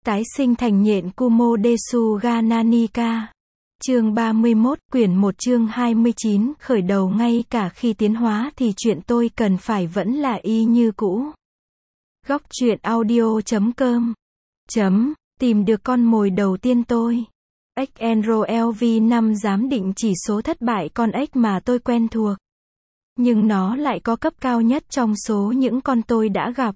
Tái sinh thành nhện Kumo Desu Nanika. Chương 31, quyển 1 chương 29, khởi đầu ngay cả khi tiến hóa thì chuyện tôi cần phải vẫn là y như cũ. Góc truyện audio.com Tìm được con mồi đầu tiên tôi. XNRLV5 giám định chỉ số thất bại con ếch mà tôi quen thuộc. Nhưng nó lại có cấp cao nhất trong số những con tôi đã gặp.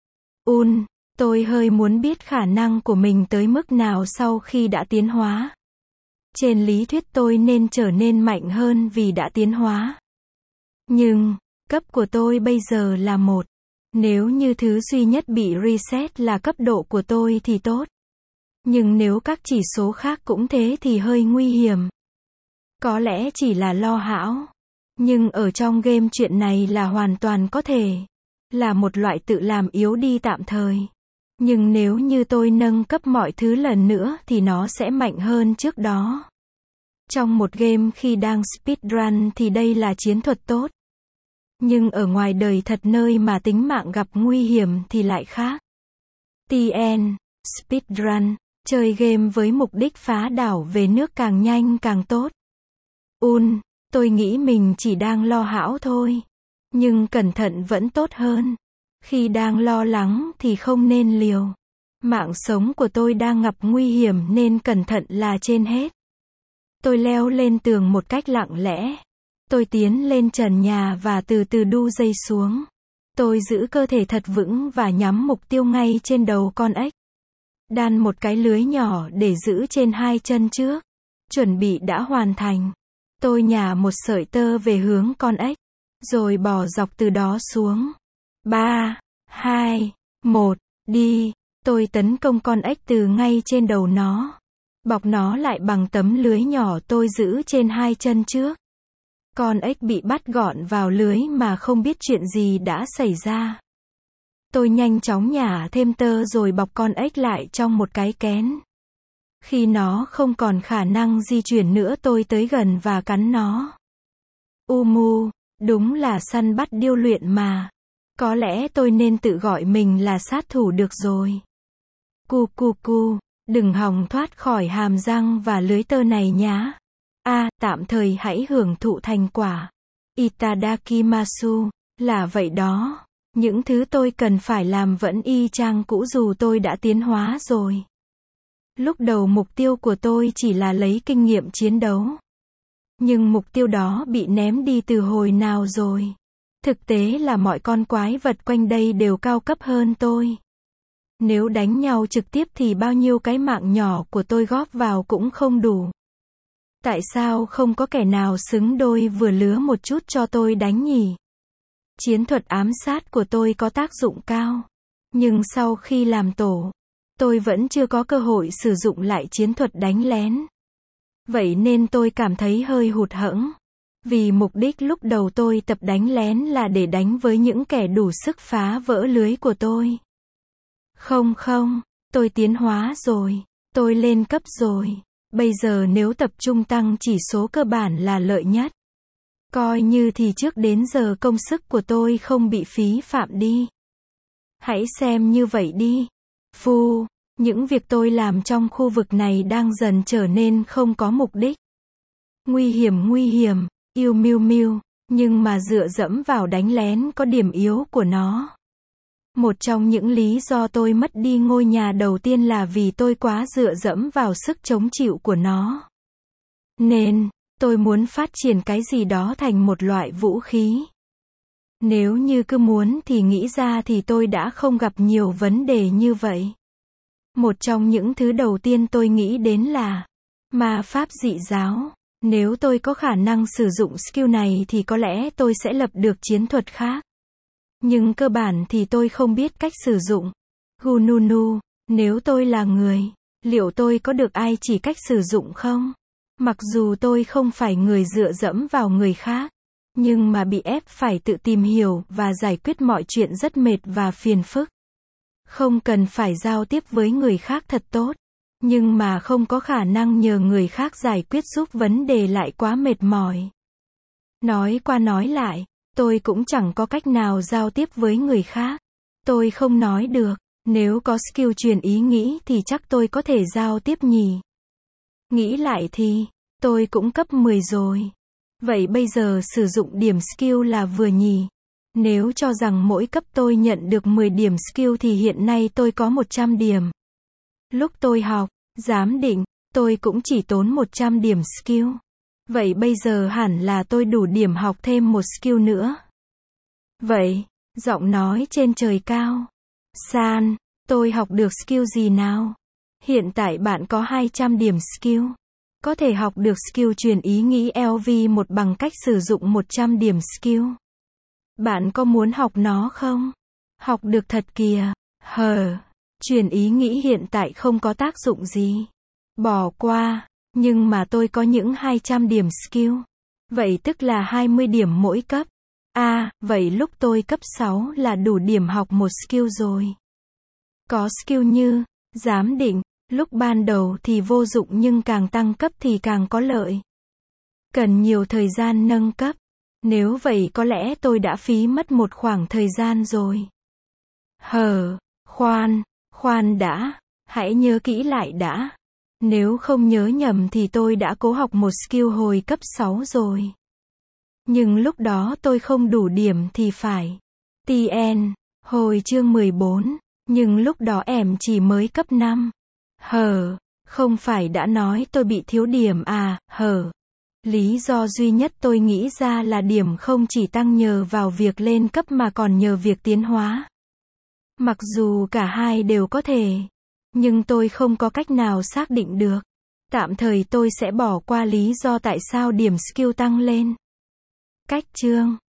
Tôi hơi muốn biết khả năng của mình tới mức nào sau khi đã tiến hóa. Trên lý thuyết tôi nên trở nên mạnh hơn vì đã tiến hóa. Nhưng, cấp của tôi bây giờ là 1. Nếu như thứ duy nhất bị reset là cấp độ của tôi thì tốt. Nhưng nếu các chỉ số khác cũng thế thì hơi nguy hiểm. Có lẽ chỉ là lo hão. Nhưng ở trong game chuyện này là hoàn toàn có thể. Là một loại tự làm yếu đi tạm thời. Nhưng nếu như tôi nâng cấp mọi thứ lần nữa thì nó sẽ mạnh hơn trước đó. Trong một game khi đang speedrun thì đây là chiến thuật tốt. Nhưng ở ngoài đời thật nơi mà tính mạng gặp nguy hiểm thì lại khác. TN, speedrun, chơi game với mục đích phá đảo về nước càng nhanh càng tốt. Tôi nghĩ mình chỉ đang lo hão thôi. Nhưng cẩn thận vẫn tốt hơn. Khi đang lo lắng thì không nên liều. Mạng sống của tôi đang gặp nguy hiểm nên cẩn thận là trên hết. Tôi leo lên tường một cách lặng lẽ. Tôi tiến lên trần nhà và từ từ đu dây xuống. Tôi giữ cơ thể thật vững và nhắm mục tiêu ngay trên đầu con ếch. Đan một cái lưới nhỏ để giữ trên hai chân trước. Chuẩn bị đã hoàn thành. Tôi nhả một sợi tơ về hướng con ếch. Rồi bò dọc từ đó xuống. 3, 2, 1, đi. Tôi tấn công con ếch từ ngay trên đầu nó. Bọc nó lại bằng tấm lưới nhỏ tôi giữ trên hai chân trước. Con ếch bị bắt gọn vào lưới mà không biết chuyện gì đã xảy ra. Tôi nhanh chóng nhả thêm tơ rồi bọc con ếch lại trong một cái kén. Khi nó không còn khả năng di chuyển nữa tôi tới gần và cắn nó. Đúng là săn bắt điêu luyện mà. Có lẽ tôi nên tự gọi mình là sát thủ được rồi. Đừng hòng thoát khỏi hàm răng và lưới tơ này nhá. Tạm thời hãy hưởng thụ thành quả. Itadakimasu, là vậy đó. Những thứ tôi cần phải làm vẫn y chang cũ dù tôi đã tiến hóa rồi. Lúc đầu mục tiêu của tôi chỉ là lấy kinh nghiệm chiến đấu. Nhưng mục tiêu đó bị ném đi từ hồi nào rồi. Thực tế là mọi con quái vật quanh đây đều cao cấp hơn tôi. Nếu đánh nhau trực tiếp thì bao nhiêu cái mạng nhỏ của tôi góp vào cũng không đủ. Tại sao không có kẻ nào xứng đôi vừa lứa một chút cho tôi đánh nhỉ? Chiến thuật ám sát của tôi có tác dụng cao. Nhưng sau khi làm tổ, tôi vẫn chưa có cơ hội sử dụng lại chiến thuật đánh lén. Vậy nên tôi cảm thấy hơi hụt hẫng. Vì mục đích lúc đầu tôi tập đánh lén là để đánh với những kẻ đủ sức phá vỡ lưới của tôi. Không, tôi tiến hóa rồi. Tôi lên cấp rồi. Bây giờ nếu tập trung tăng chỉ số cơ bản là lợi nhất. Coi như thì trước đến giờ công sức của tôi không bị phí phạm đi. Hãy xem như vậy đi. Những việc tôi làm trong khu vực này đang dần trở nên không có mục đích. Nguy hiểm, yêu mưu, nhưng mà dựa dẫm vào đánh lén có điểm yếu của nó. Một trong những lý do tôi mất đi ngôi nhà đầu tiên là vì tôi quá dựa dẫm vào sức chống chịu của nó. Nên, tôi muốn phát triển cái gì đó thành một loại vũ khí. Nếu như cứ muốn thì nghĩ ra thì tôi đã không gặp nhiều vấn đề như vậy. Một trong những thứ đầu tiên tôi nghĩ đến là ma pháp dị giáo. Nếu tôi có khả năng sử dụng skill này thì có lẽ tôi sẽ lập được chiến thuật khác. Nhưng cơ bản thì tôi không biết cách sử dụng. Gununu, nếu tôi là người, liệu tôi có được ai chỉ cách sử dụng không? Mặc dù tôi không phải người dựa dẫm vào người khác, nhưng mà bị ép phải tự tìm hiểu và giải quyết mọi chuyện rất mệt và phiền phức. Không cần phải giao tiếp với người khác thật tốt, nhưng mà không có khả năng nhờ người khác giải quyết giúp vấn đề lại quá mệt mỏi. Nói qua nói lại, tôi cũng chẳng có cách nào giao tiếp với người khác. Tôi không nói được, Nếu có skill truyền ý nghĩ thì chắc tôi có thể giao tiếp nhỉ. Nghĩ lại thì, tôi cũng cấp 10 rồi. Vậy bây giờ sử dụng điểm skill là vừa nhỉ? Nếu cho rằng mỗi cấp tôi nhận được 10 điểm skill thì hiện nay tôi có 100 điểm. Lúc tôi học, giám định, tôi cũng chỉ tốn 100 điểm skill. Vậy bây giờ hẳn là tôi đủ điểm học thêm một skill nữa. Vậy, giọng nói trên trời cao. San, tôi học được skill gì nào? Hiện tại bạn có 200 điểm skill. Có thể học được skill truyền ý nghĩ LV1 bằng cách sử dụng 100 điểm skill. Bạn có muốn học nó không? Học được thật kìa. Truyền ý nghĩ hiện tại không có tác dụng gì. Bỏ qua. Nhưng mà tôi có những 200 điểm skill. Vậy tức là 20 điểm mỗi cấp. Vậy lúc tôi cấp 6 là đủ điểm học một skill rồi. Có skill như giám định, lúc ban đầu thì vô dụng nhưng càng tăng cấp thì càng có lợi. Cần nhiều thời gian nâng cấp. Nếu vậy có lẽ tôi đã phí mất một khoảng thời gian rồi. Khoan đã. Hãy nhớ kỹ lại đã. Nếu không nhớ nhầm thì tôi đã cố học một skill hồi cấp 6 rồi. Nhưng lúc đó tôi không đủ điểm thì phải. TN, hồi chương 14, nhưng lúc đó em chỉ mới cấp 5. Không phải đã nói tôi bị thiếu điểm à, Lý do duy nhất tôi nghĩ ra là điểm không chỉ tăng nhờ vào việc lên cấp mà còn nhờ việc tiến hóa. Mặc dù cả hai đều có thể, nhưng tôi không có cách nào xác định được. Tạm thời tôi sẽ bỏ qua lý do tại sao điểm skill tăng lên. Cách chương